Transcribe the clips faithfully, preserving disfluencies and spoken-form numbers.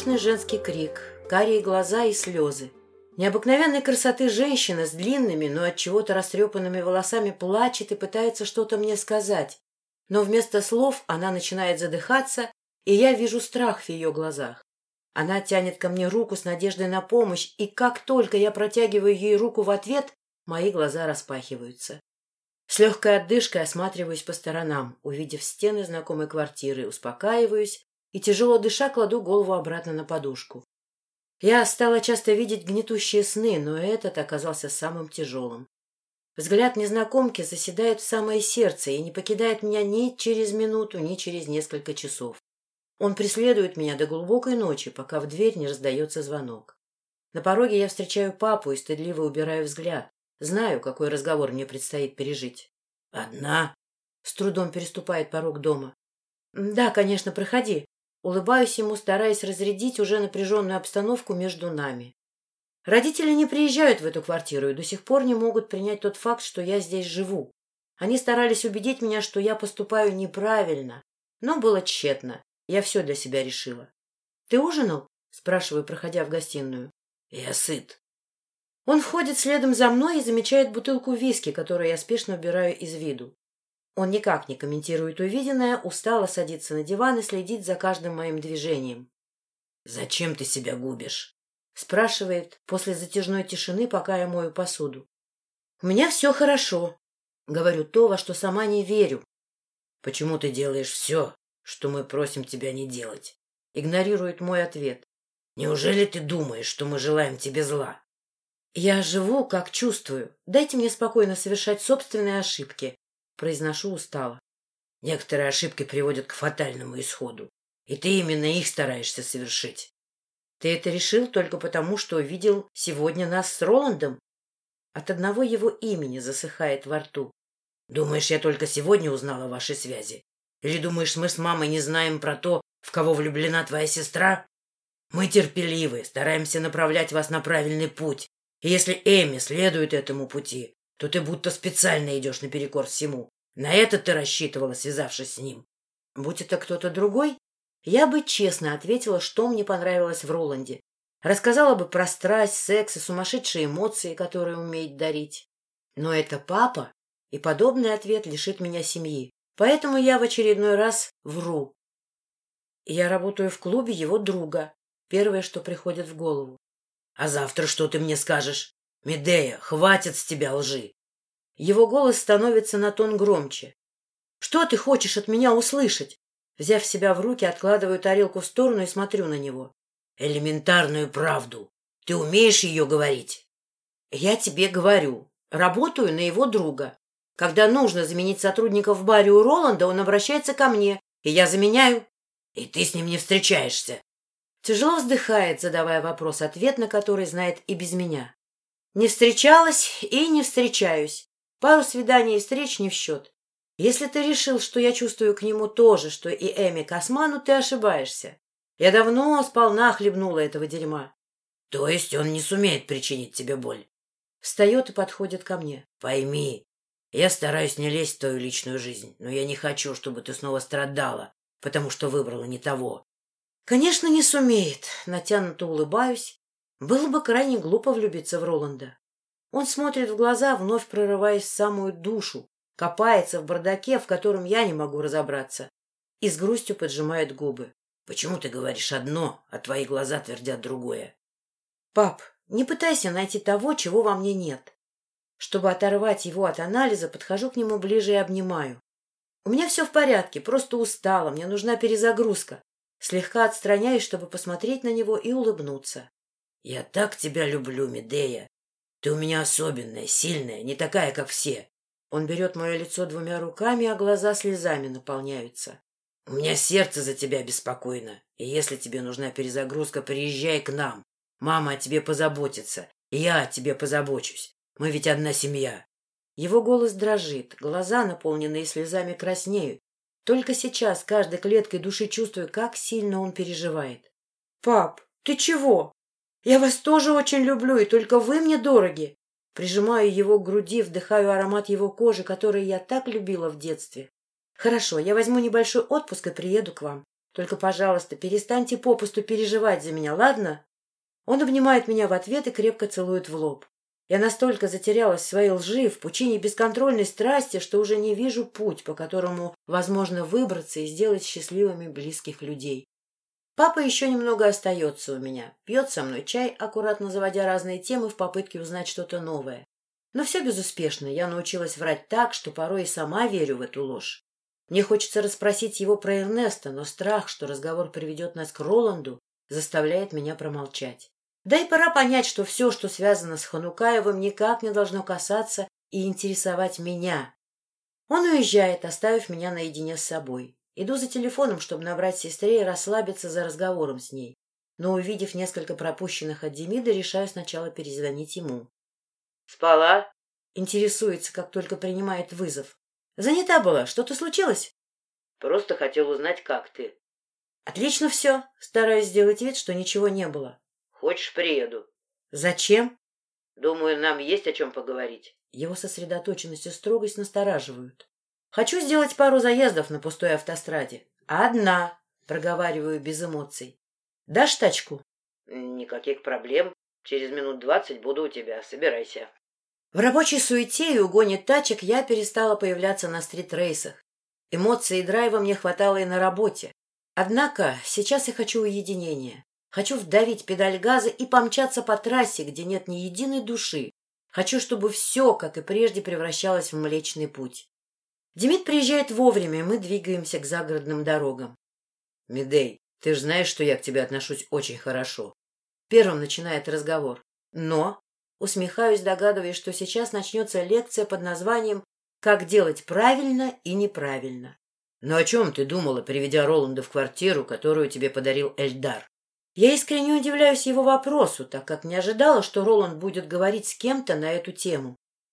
Истошный женский крик, карие глаза и слезы. Необыкновенной красоты женщина с длинными, но от чего-то растрепанными волосами плачет и пытается что-то мне сказать. Но вместо слов она начинает задыхаться, и я вижу страх в ее глазах. Она тянет ко мне руку с надеждой на помощь, и как только я протягиваю ей руку в ответ, мои глаза распахиваются. С легкой отдышкой осматриваюсь по сторонам, увидев стены знакомой квартиры, успокаиваюсь и, тяжело дыша, кладу голову обратно на подушку. Я стала часто видеть гнетущие сны, но этот оказался самым тяжелым. Взгляд незнакомки заседает в самое сердце и не покидает меня ни через минуту, ни через несколько часов. Он преследует меня до глубокой ночи, пока в дверь не раздается звонок. На пороге я встречаю папу и стыдливо убираю взгляд. Знаю, какой разговор мне предстоит пережить. — Одна? — с трудом переступает порог дома. — Да, конечно, проходи. Улыбаюсь ему, стараясь разрядить уже напряженную обстановку между нами. Родители не приезжают в эту квартиру и до сих пор не могут принять тот факт, что я здесь живу. Они старались убедить меня, что я поступаю неправильно, но было тщетно. Я все для себя решила. — Ты ужинал? — спрашиваю, проходя в гостиную. — Я сыт. Он входит следом за мной и замечает бутылку виски, которую я спешно убираю из виду. Он никак не комментирует увиденное, устало садится на диван и следит за каждым моим движением. — Зачем ты себя губишь? — спрашивает после затяжной тишины, пока я мою посуду. — У меня все хорошо. Говорю то, во что сама не верю. — Почему ты делаешь все, что мы просим тебя не делать? Игнорирует мой ответ. — Неужели ты думаешь, что мы желаем тебе зла? — Я живу, как чувствую. Дайте мне спокойно совершать собственные ошибки. Произношу устало. Некоторые ошибки приводят к фатальному исходу, и ты именно их стараешься совершить. Ты это решил только потому, что видел сегодня нас с Роландом? От одного его имени засыхает во рту. Думаешь, я только сегодня узнала о вашей связи? Или думаешь, мы с мамой не знаем про то, в кого влюблена твоя сестра? Мы терпеливы, стараемся направлять вас на правильный путь. И если Эми следует этому пути, то ты будто специально идешь наперекор всему. На это ты рассчитывала, связавшись с ним. Будь это кто-то другой, я бы честно ответила, что мне понравилось в Роланде. Рассказала бы про страсть, секс и сумасшедшие эмоции, которые умеет дарить. Но это папа, и подобный ответ лишит меня семьи. Поэтому я в очередной раз вру. Я работаю в клубе его друга. Первое, что приходит в голову. А завтра что ты мне скажешь? Медея, хватит с тебя лжи. Его голос становится на тон громче. Что ты хочешь от меня услышать? Взяв себя в руки, откладываю тарелку в сторону и смотрю на него. Элементарную правду. Ты умеешь ее говорить? Я тебе говорю. Работаю на его друга. Когда нужно заменить сотрудника в баре у Роланда, он обращается ко мне, и я заменяю. И ты с ним не встречаешься. Тяжело вздыхает, задавая вопрос, ответ на который знает и без меня. Не встречалась и не встречаюсь. Пару свиданий и встреч не в счет. Если ты решил, что я чувствую к нему то же, что и Эми к Осману, ты ошибаешься. Я давно сполна хлебнула этого дерьма. То есть он не сумеет причинить тебе боль? Встает и подходит ко мне. Пойми, я стараюсь не лезть в твою личную жизнь, но я не хочу, чтобы ты снова страдала, потому что выбрала не того. Конечно, не сумеет. Натянуто улыбаюсь. Было бы крайне глупо влюбиться в Роланда. Он смотрит в глаза, вновь прорываясь в самую душу, копается в бардаке, в котором я не могу разобраться, и с грустью поджимает губы. Почему ты говоришь одно, а твои глаза твердят другое? Пап, не пытайся найти того, чего во мне нет. Чтобы оторвать его от анализа, подхожу к нему ближе и обнимаю. У меня все в порядке, просто устала, мне нужна перезагрузка. Слегка отстраняюсь, чтобы посмотреть на него и улыбнуться. Я так тебя люблю, Медея. Ты у меня особенная, сильная, не такая, как все. Он берет мое лицо двумя руками, а глаза слезами наполняются. У меня сердце за тебя беспокойно, и если тебе нужна перезагрузка, приезжай к нам. Мама о тебе позаботится, и я о тебе позабочусь. Мы ведь одна семья. Его голос дрожит, глаза, наполненные слезами, краснеют. Только сейчас каждой клеткой души чувствую, как сильно он переживает. — Пап, ты чего? Я вас тоже очень люблю, и только вы мне дороги. Прижимаю его к груди, вдыхаю аромат его кожи, который я так любила в детстве. Хорошо, я возьму небольшой отпуск и приеду к вам. Только, пожалуйста, перестаньте попусту переживать за меня, ладно? Он обнимает меня в ответ и крепко целует в лоб. Я настолько затерялась в своей лжи, в пучине бесконтрольной страсти, что уже не вижу путь, по которому возможно выбраться и сделать счастливыми близких людей. Папа еще немного остается у меня, пьет со мной чай, аккуратно заводя разные темы в попытке узнать что-то новое. Но все безуспешно, я научилась врать так, что порой и сама верю в эту ложь. Мне хочется расспросить его про Эрнеста, но страх, что разговор приведет нас к Роланду, заставляет меня промолчать. Да и пора понять, что все, что связано с Ханукаевым, никак не должно касаться и интересовать меня. Он уезжает, оставив меня наедине с собой. Иду за телефоном, чтобы набрать сестре и расслабиться за разговором с ней. Но, увидев несколько пропущенных от Демида, решаю сначала перезвонить ему. «Спала?» — интересуется, как только принимает вызов. «Занята была. Что-то случилось?» «Просто хотел узнать, как ты». «Отлично все. Стараюсь сделать вид, что ничего не было». «Хочешь, приеду?» «Зачем?» «Думаю, нам есть о чем поговорить». Его сосредоточенность и строгость настораживают. «Хочу сделать пару заездов на пустой автостраде». «Одна», — проговариваю без эмоций. «Дашь тачку?» «Никаких проблем. Через минут двадцать буду у тебя. Собирайся». В рабочей суете и угоне тачек я перестала появляться на стрит-рейсах. Эмоций и драйва мне хватало и на работе. Однако сейчас я хочу уединения. Хочу вдавить педаль газа и помчаться по трассе, где нет ни единой души. Хочу, чтобы все, как и прежде, превращалось в Млечный Путь. Демид приезжает вовремя, и мы двигаемся к загородным дорогам. — Медей, ты же знаешь, что я к тебе отношусь очень хорошо. Первым начинает разговор. Но... Усмехаюсь, догадываясь, что сейчас начнется лекция под названием «Как делать правильно и неправильно». «Но о чем ты думала, приведя Роланда в квартиру, которую тебе подарил Эльдар?» Я искренне удивляюсь его вопросу, так как не ожидала, что Роланд будет говорить с кем-то на эту тему.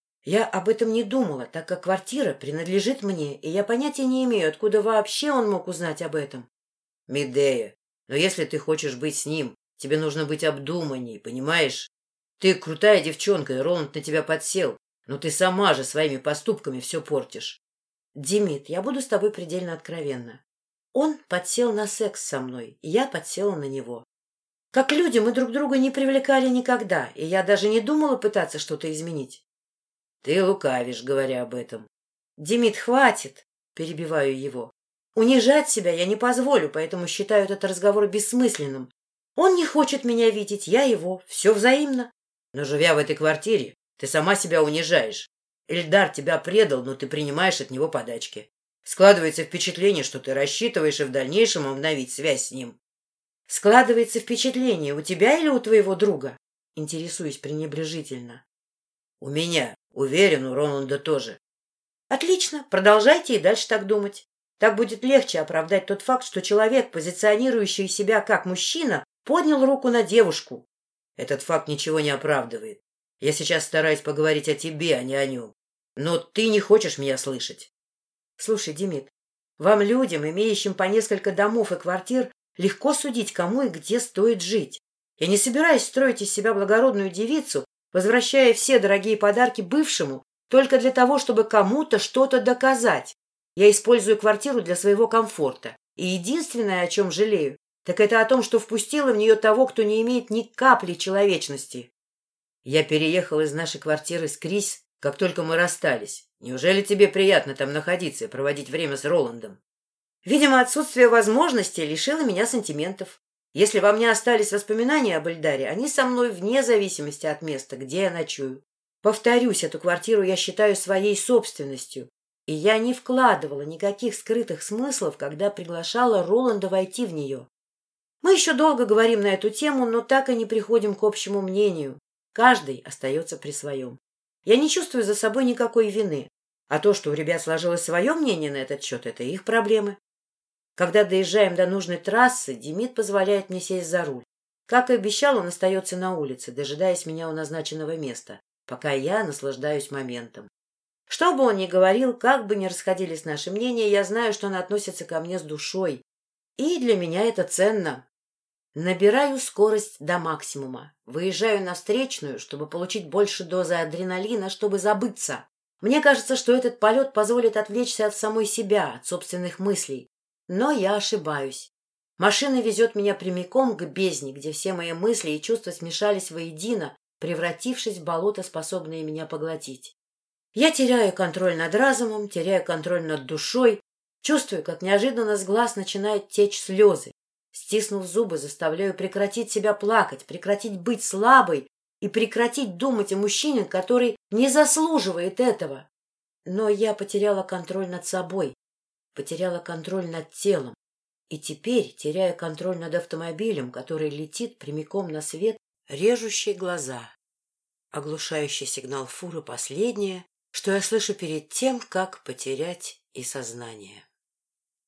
Я об этом не думала, так как квартира принадлежит мне, и я понятия не имею, откуда вообще он мог узнать об этом. «Медея, но если ты хочешь быть с ним, тебе нужно быть обдуманней, понимаешь? Ты крутая девчонка, и Роланд на тебя подсел, но ты сама же своими поступками все портишь». «Демид, я буду с тобой предельно откровенна. Он подсел на секс со мной, и я подсела на него. Как люди мы друг друга не привлекали никогда, и я даже не думала пытаться что-то изменить». «Ты лукавишь, говоря об этом». «Демид, хватит!» — перебиваю его. «Унижать себя я не позволю, поэтому считаю этот разговор бессмысленным. Он не хочет меня видеть, я его. Все взаимно». «Но живя в этой квартире, ты сама себя унижаешь. Эльдар тебя предал, но ты принимаешь от него подачки. Складывается впечатление, что ты рассчитываешь и в дальнейшем обновить связь с ним». «Складывается впечатление у тебя или у твоего друга?» Интересуюсь пренебрежительно. «У меня. Уверен, у Роланда тоже». «Отлично. Продолжайте и дальше так думать. Так будет легче оправдать тот факт, что человек, позиционирующий себя как мужчина, поднял руку на девушку». «Этот факт ничего не оправдывает. Я сейчас стараюсь поговорить о тебе, а не о нем. Но ты не хочешь меня слышать». «Слушай, Демид, вам, людям, имеющим по несколько домов и квартир, легко судить, кому и где стоит жить. Я не собираюсь строить из себя благородную девицу, возвращая все дорогие подарки бывшему только для того, чтобы кому-то что-то доказать. Я использую квартиру для своего комфорта. И единственное, о чем жалею, так это о том, что впустила в нее того, кто не имеет ни капли человечности. Я переехал из нашей квартиры с Крис, как только мы расстались. Неужели тебе приятно там находиться и проводить время с Роландом?» «Видимо, отсутствие возможностей лишило меня сантиментов. Если во мне остались воспоминания об Эльдаре, они со мной вне зависимости от места, где я ночую. Повторюсь, эту квартиру я считаю своей собственностью, и я не вкладывала никаких скрытых смыслов, когда приглашала Роланда войти в нее. Мы еще долго говорим на эту тему, но так и не приходим к общему мнению. Каждый остается при своем. Я не чувствую за собой никакой вины, а то, что у ребят сложилось свое мнение на этот счет, это их проблемы. Когда доезжаем до нужной трассы, Демид позволяет мне сесть за руль. Как и обещал, он остается на улице, дожидаясь меня у назначенного места, пока я наслаждаюсь моментом. Что бы он ни говорил, как бы ни расходились наши мнения, я знаю, что он относится ко мне с душой. И для меня это ценно. Набираю скорость до максимума. Выезжаю на встречную, чтобы получить больше дозы адреналина, чтобы забыться. Мне кажется, что этот полет позволит отвлечься от самой себя, от собственных мыслей. Но я ошибаюсь. Машина везет меня прямиком к бездне, где все мои мысли и чувства смешались воедино, превратившись в болото, способное меня поглотить. Я теряю контроль над разумом, теряю контроль над душой, чувствую, как неожиданно с глаз начинают течь слезы. Стиснув зубы, заставляю прекратить себя плакать, прекратить быть слабой и прекратить думать о мужчине, который не заслуживает этого. Но я потеряла контроль над собой, потеряла контроль над телом. И теперь теряю контроль над автомобилем, который летит прямиком на свет, режущий глаза. Оглушающий сигнал фуры — последнее, что я слышу перед тем, как потерять и сознание.